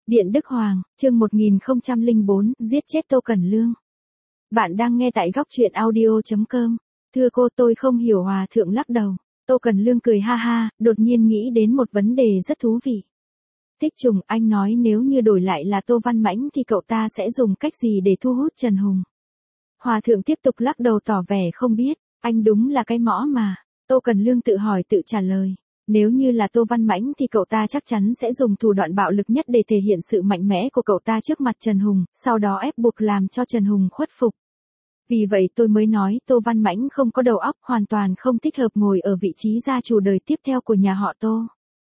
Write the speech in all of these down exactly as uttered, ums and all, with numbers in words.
Điện Đức Hoàng, chương một nghìn không trăm lẻ bốn, giết chết Tô Cẩn Lương. Bạn đang nghe tại góc truyện audio chấm com. Thưa cô, tôi không hiểu. Hòa thượng lắc đầu. Tô Cẩn Lương cười ha ha, đột nhiên nghĩ đến một vấn đề rất thú vị. Tích Trùng, anh nói nếu như đổi lại là Tô Văn Mãnh thì cậu ta sẽ dùng cách gì để thu hút Trần Hùng? Hòa thượng tiếp tục lắc đầu tỏ vẻ không biết. Anh đúng là cái mõ mà. Tô Cẩn Lương tự hỏi tự trả lời. Nếu như là Tô Văn Mãnh thì cậu ta chắc chắn sẽ dùng thủ đoạn bạo lực nhất để thể hiện sự mạnh mẽ của cậu ta trước mặt Trần Hùng, sau đó ép buộc làm cho Trần Hùng khuất phục. Vì vậy tôi mới nói Tô Văn Mãnh không có đầu óc, hoàn toàn không thích hợp ngồi ở vị trí gia chủ đời tiếp theo của nhà họ Tô.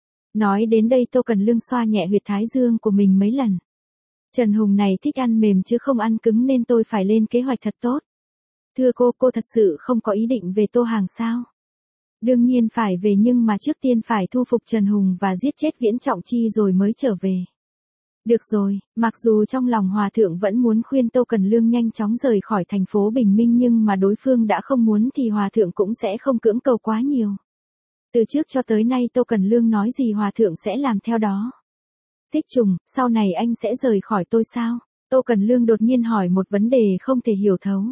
Nói đến đây Tô Cẩn Lương xoa nhẹ huyệt thái dương của mình mấy lần. Trần Hùng này thích ăn mềm chứ không ăn cứng nên tôi phải lên kế hoạch thật tốt. Thưa cô, cô thật sự không có ý định về Tô Hàng sao? Đương nhiên phải về, nhưng mà trước tiên phải thu phục Trần Hùng và giết chết Viễn Trọng Chi rồi mới trở về. Được rồi, mặc dù trong lòng Hòa thượng vẫn muốn khuyên Tô Cẩn Lương nhanh chóng rời khỏi thành phố Bình Minh, nhưng mà đối phương đã không muốn thì Hòa thượng cũng sẽ không cưỡng cầu quá nhiều. Từ trước cho tới nay Tô Cẩn Lương nói gì Hòa thượng sẽ làm theo đó. Tích Trùng, sau này anh sẽ rời khỏi tôi sao? Tô Cẩn Lương đột nhiên hỏi một vấn đề không thể hiểu thấu.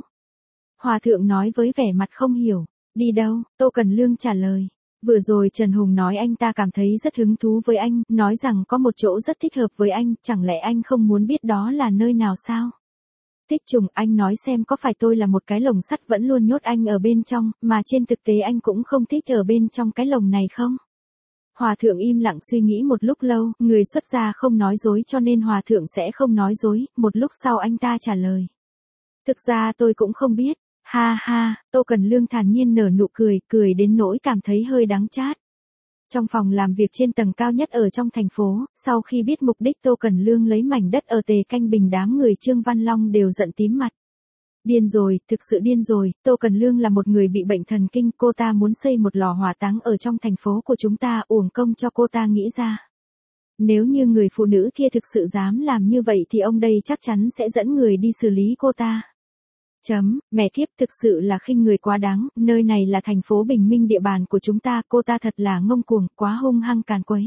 Hòa thượng nói với vẻ mặt không hiểu. Đi đâu? Tô Cẩn Lương trả lời. Vừa rồi Trần Hùng nói anh ta cảm thấy rất hứng thú với anh, nói rằng có một chỗ rất thích hợp với anh, chẳng lẽ anh không muốn biết đó là nơi nào sao? Tích Trùng, anh nói xem có phải tôi là một cái lồng sắt vẫn luôn nhốt anh ở bên trong, mà trên thực tế anh cũng không thích ở bên trong cái lồng này không? Hòa thượng im lặng suy nghĩ một lúc lâu, người xuất gia không nói dối cho nên Hòa thượng sẽ không nói dối, một lúc sau anh ta trả lời. Thực ra tôi cũng không biết. Ha ha, Tô Cẩn Lương thản nhiên nở nụ cười, cười đến nỗi cảm thấy hơi đắng chát. Trong phòng làm việc trên tầng cao nhất ở trong thành phố, sau khi biết mục đích Tô Cẩn Lương lấy mảnh đất ở Tề Canh Bình, đám người Trương Văn Long đều giận tím mặt. Điên rồi, thực sự điên rồi, Tô Cẩn Lương là một người bị bệnh thần kinh, cô ta muốn xây một lò hỏa táng ở trong thành phố của chúng ta, uổng công cho cô ta nghĩ ra. Nếu như người phụ nữ kia thực sự dám làm như vậy thì ông đây chắc chắn sẽ dẫn người đi xử lý cô ta. Chấm, mẹ kiếp, thực sự là khinh người quá đáng, nơi này là thành phố Bình Minh, địa bàn của chúng ta, cô ta thật là ngông cuồng, quá hung hăng càn quấy.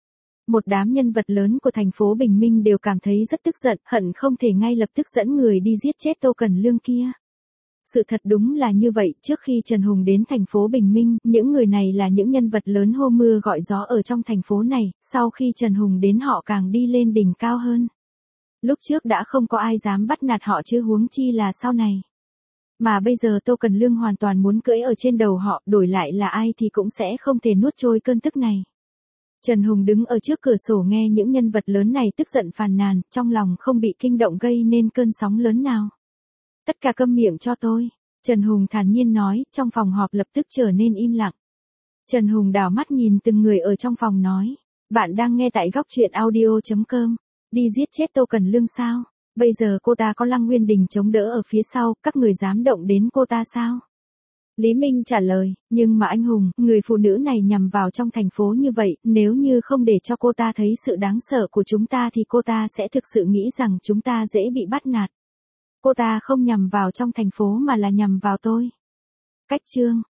Một đám nhân vật lớn của thành phố Bình Minh đều cảm thấy rất tức giận, hận không thể ngay lập tức dẫn người đi giết chết Tô Cẩn Lương kia. Sự thật đúng là như vậy, trước khi Trần Hùng đến thành phố Bình Minh, những người này là những nhân vật lớn hô mưa gọi gió ở trong thành phố này, sau khi Trần Hùng đến họ càng đi lên đỉnh cao hơn. Lúc trước đã không có ai dám bắt nạt họ chứ huống chi là sau này. Mà bây giờ Tô Cẩn Lương hoàn toàn muốn cưỡi ở trên đầu họ, đổi lại là ai thì cũng sẽ không thể nuốt trôi cơn tức này. Trần Hùng đứng ở trước cửa sổ nghe những nhân vật lớn này tức giận phàn nàn, trong lòng không bị kinh động gây nên cơn sóng lớn nào. Tất cả câm miệng cho tôi. Trần Hùng thản nhiên nói, trong phòng họp lập tức trở nên im lặng. Trần Hùng đảo mắt nhìn từng người ở trong phòng nói. Bạn đang nghe tại góc truyện audio chấm com. Đi giết chết Tô Cẩn Lương sao? Bây giờ cô ta có Lăng Nguyên Đình chống đỡ ở phía sau, các người dám động đến cô ta sao? Lý Minh trả lời, nhưng mà anh Hùng, người phụ nữ này nhằm vào trong thành phố như vậy, nếu như không để cho cô ta thấy sự đáng sợ của chúng ta thì cô ta sẽ thực sự nghĩ rằng chúng ta dễ bị bắt nạt. Cô ta không nhằm vào trong thành phố mà là nhằm vào tôi. Cách chương.